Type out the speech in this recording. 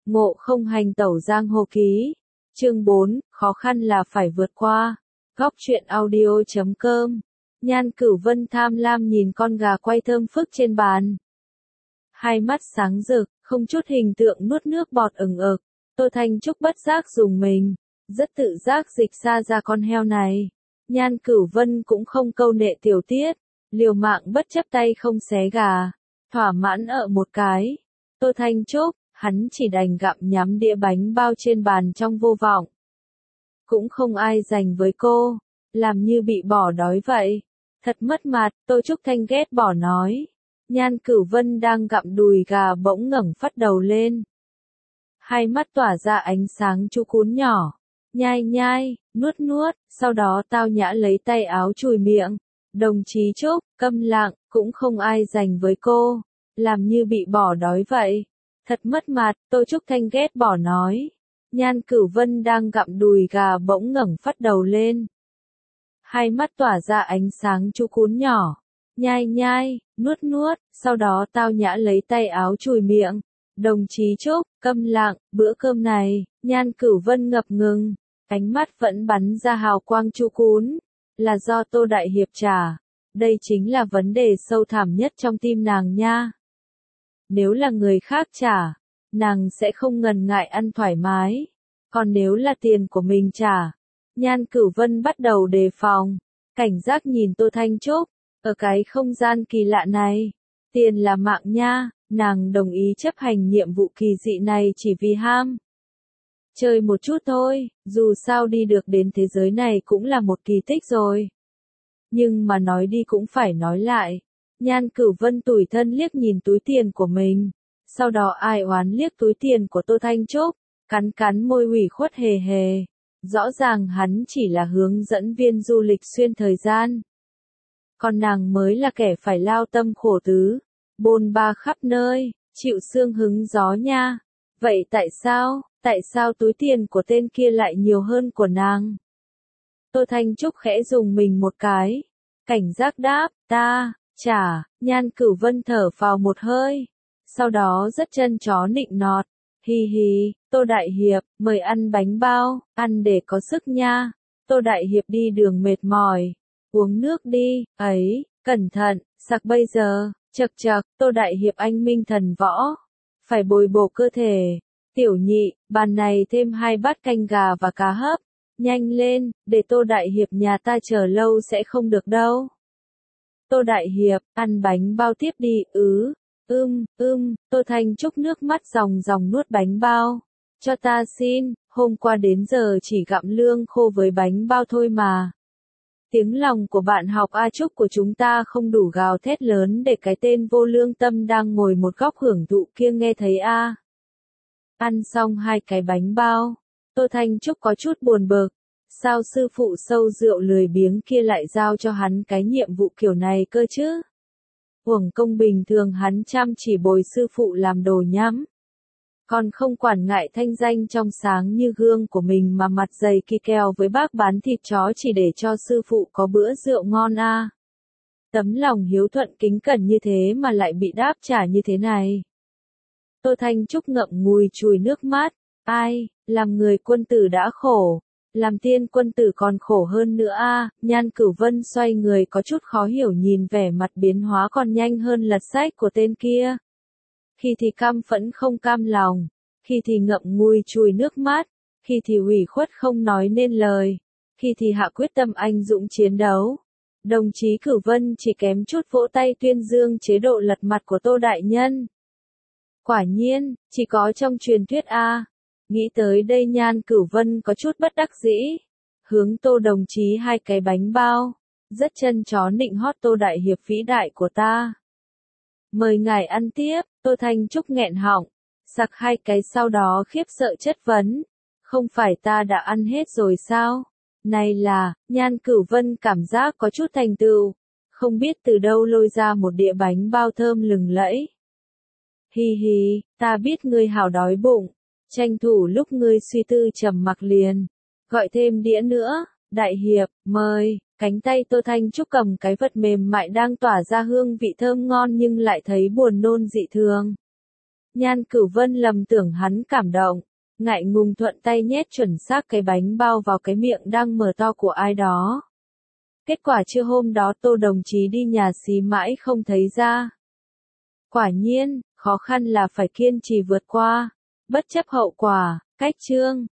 Ngộ không hành tẩu giang hồ ký. Chương 4, khó khăn là phải vượt qua. Góc truyện audio.com. Nhan Cửu Vân tham lam nhìn con gà quay thơm phức trên bàn. Hai mắt sáng rực, không chút hình tượng nuốt nước bọt ửng ực. Tô Thanh Trúc bất giác dùng mình, rất tự giác dịch xa ra con heo này. Nhan Cửu Vân cũng không câu nệ tiểu tiết, liều mạng bất chấp tay không xé gà, thỏa mãn ở một cái. Tô Thanh Trúc, hắn chỉ đành gặm nhắm đĩa bánh bao trên bàn trong vô vọng. Cũng không ai dành với cô, làm như bị bỏ đói vậy. Thật mất mặt, Tô Trúc Thanh ghét bỏ nói. Nhan Cửu Vân đang gặm đùi gà bỗng ngẩng phắt đầu lên. Hai mắt tỏa ra ánh sáng chú cún nhỏ. Nhai nhai, nuốt nuốt, sau đó tao nhã lấy tay áo chùi miệng. Đồng chí Trúc, câm lặng, cũng không ai dành với cô, làm như bị bỏ đói vậy. Thật mất mặt, Tô Trúc Thanh ghét bỏ nói. Nhan Cửu Vân đang gặm đùi gà bỗng ngẩng phắt đầu lên. Hai mắt tỏa ra ánh sáng chú cún nhỏ. Nhai nhai, nuốt nuốt, sau đó tao nhã lấy tay áo chùi miệng. Đồng chí Trúc, câm lặng, bữa cơm này, Nhan Cửu Vân ngập ngừng, ánh mắt vẫn bắn ra hào quang chú cún. Là do Tô Đại Hiệp trả. Đây chính là vấn đề sâu thẳm nhất trong tim nàng nha. Nếu là người khác trả, nàng sẽ không ngần ngại ăn thoải mái. Còn nếu là tiền của mình trả, Nhan Cửu Vân bắt đầu đề phòng, cảnh giác nhìn Tô Thanh Trúc. Ở cái không gian kỳ lạ này, tiền là mạng nha, nàng đồng ý chấp hành nhiệm vụ kỳ dị này chỉ vì ham. Chơi một chút thôi, dù sao đi được đến thế giới này cũng là một kỳ tích rồi. Nhưng mà nói đi cũng phải nói lại. Nhan Cửu Vân tủi thân liếc nhìn túi tiền của mình. Sau đó ai oán liếc túi tiền của Tô Thanh Trúc, cắn cắn môi ủy khuất hề hề. Rõ ràng hắn chỉ là hướng dẫn viên du lịch xuyên thời gian. Còn nàng mới là kẻ phải lao tâm khổ tứ, bôn ba khắp nơi, chịu sương hứng gió nha. Vậy tại sao túi tiền của tên kia lại nhiều hơn của nàng? Tô Thanh Trúc khẽ dùng mình một cái. Cảnh giác đáp, ta, trả, Nhan Cửu Vân thở phào một hơi. Sau đó rất chân chó nịnh nọt. Hi hi, Tô Đại Hiệp, mời ăn bánh bao, ăn để có sức nha. Tô Đại Hiệp đi đường mệt mỏi. Uống nước đi, ấy, cẩn thận, sặc bây giờ, chậc chậc, Tô Đại Hiệp anh minh thần võ. Phải bồi bổ cơ thể. Tiểu nhị, bàn này thêm 2 bát canh gà và cá hấp. Nhanh lên, để Tô Đại Hiệp nhà ta chờ lâu sẽ không được đâu. Tô Đại Hiệp, ăn bánh bao tiếp đi, Tô Thanh Trúc nước mắt ròng ròng nuốt bánh bao. Cho ta xin, hôm qua đến giờ chỉ gặm lương khô với bánh bao thôi mà. Tiếng lòng của bạn học A Trúc của chúng ta không đủ gào thét lớn để cái tên vô lương tâm đang ngồi một góc hưởng thụ kia nghe thấy a. Ăn xong 2 cái bánh bao, Tô Thanh Trúc có chút buồn bực. Sao sư phụ sâu rượu lười biếng kia lại giao cho hắn cái nhiệm vụ kiểu này cơ chứ? Uổng công bình thường hắn chăm chỉ bồi sư phụ làm đồ nhắm. Còn không quản ngại thanh danh trong sáng như gương của mình mà mặt dày kỳ kèo với bác bán thịt chó chỉ để cho sư phụ có bữa rượu ngon a. Tấm lòng hiếu thuận kính cẩn như thế mà lại bị đáp trả như thế này. Tô Thanh Trúc ngậm ngùi chùi nước mắt. Ai, làm người quân tử đã khổ, làm tiên quân tử còn khổ hơn nữa a. Nhan Cửu Vân xoay người có chút khó hiểu nhìn vẻ mặt biến hóa còn nhanh hơn lật sách của tên kia. Khi thì căm phẫn không cam lòng, khi thì ngậm ngùi chùi nước mắt, khi thì ủy khuất không nói nên lời, khi thì hạ quyết tâm anh dũng chiến đấu. Đồng chí Cửu Vân chỉ kém chút vỗ tay tuyên dương chế độ lật mặt của Tô Đại Nhân. Quả nhiên, chỉ có trong truyền thuyết a. Nghĩ tới đây Nhan Cửu Vân có chút bất đắc dĩ. Hướng Tô đồng chí 2 cái bánh bao. Rất chân chó nịnh hót Tô Đại Hiệp vĩ đại của ta. Mời ngài ăn tiếp, Tô Thanh Trúc nghẹn họng. Sặc 2 cái sau đó khiếp sợ chất vấn. Không phải ta đã ăn hết rồi sao? Này là, Nhan Cửu Vân cảm giác có chút thành tựu. Không biết từ đâu lôi ra một đĩa bánh bao thơm lừng lẫy. Hi hi, ta biết ngươi hào đói bụng. Tranh thủ lúc ngươi suy tư trầm mặc liền. Gọi thêm đĩa nữa, Đại Hiệp, mời. Cánh tay Tô Thanh Trúc cầm cái vật mềm mại đang tỏa ra hương vị thơm ngon nhưng lại thấy buồn nôn dị thường. Nhan Cửu Vân lầm tưởng hắn cảm động, ngại ngùng thuận tay nhét chuẩn xác cái bánh bao vào cái miệng đang mở to của ai đó. Kết quả trưa hôm đó Tô đồng chí đi nhà xí mãi không thấy ra. Quả nhiên, khó khăn là phải kiên trì vượt qua, bất chấp hậu quả, cách chương.